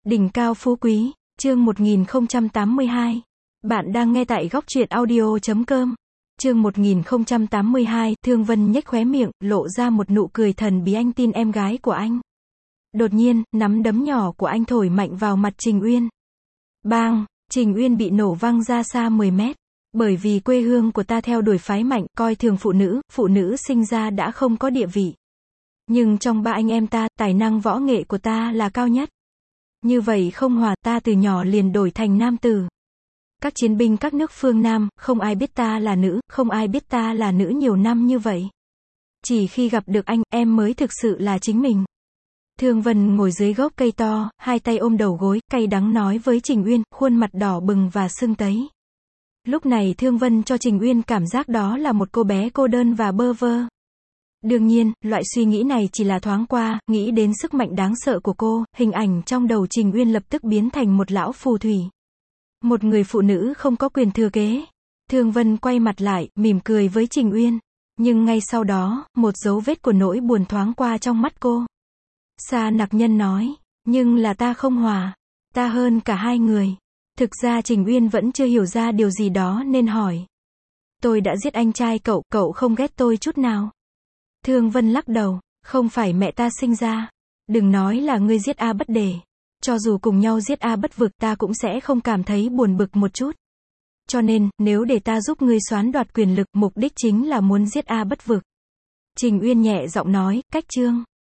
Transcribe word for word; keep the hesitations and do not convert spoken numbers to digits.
Đỉnh cao phú quý, chương một nghìn không trăm tám mươi hai. Bạn đang nghe tại góc truyện audio chấm com. Chương một nghìn không trăm tám mươi hai, Thương Vân nhếch khóe miệng, lộ ra một nụ cười thần bí. Anh tin em gái của anh. Đột nhiên, nắm đấm nhỏ của anh thổi mạnh vào mặt Trình Uyên. Bang, Trình Uyên bị nổ văng ra xa mười mét. Bởi vì quê hương của ta theo đuổi phái mạnh, coi thường phụ nữ, phụ nữ sinh ra đã không có địa vị. Nhưng trong ba anh em ta, tài năng võ nghệ của ta là cao nhất. Như vậy không hòa, ta từ nhỏ liền đổi thành nam tử. Các chiến binh các nước phương Nam, không ai biết ta là nữ, không ai biết ta là nữ nhiều năm như vậy. Chỉ khi gặp được anh, em mới thực sự là chính mình. Thương Vân ngồi dưới gốc cây to, hai tay ôm đầu gối, cay đắng nói với Trình Uyên, khuôn mặt đỏ bừng và sưng tấy. Lúc này Thương Vân cho Trình Uyên cảm giác đó là một cô bé cô đơn và bơ vơ. Đương nhiên, loại suy nghĩ này chỉ là thoáng qua, nghĩ đến sức mạnh đáng sợ của cô, hình ảnh trong đầu Trình Uyên lập tức biến thành một lão phù thủy. Một người phụ nữ không có quyền thừa kế. Thương Vân quay mặt lại, mỉm cười với Trình Uyên. Nhưng ngay sau đó, một dấu vết của nỗi buồn thoáng qua trong mắt cô. Sa Nặc Nhân nói, nhưng là ta không hòa. Ta hơn cả hai người. Thực ra Trình Uyên vẫn chưa hiểu ra điều gì đó nên hỏi. Tôi đã giết anh trai cậu, cậu không ghét tôi chút nào. Thương Vân lắc đầu, không phải mẹ ta sinh ra. Đừng nói là ngươi giết A Bất Đề. Cho dù cùng nhau giết A Bất Vực ta cũng sẽ không cảm thấy buồn bực một chút. Cho nên, nếu để ta giúp ngươi soán đoạt quyền lực, mục đích chính là muốn giết A Bất Vực. Trình Uyên nhẹ giọng nói, cách chương.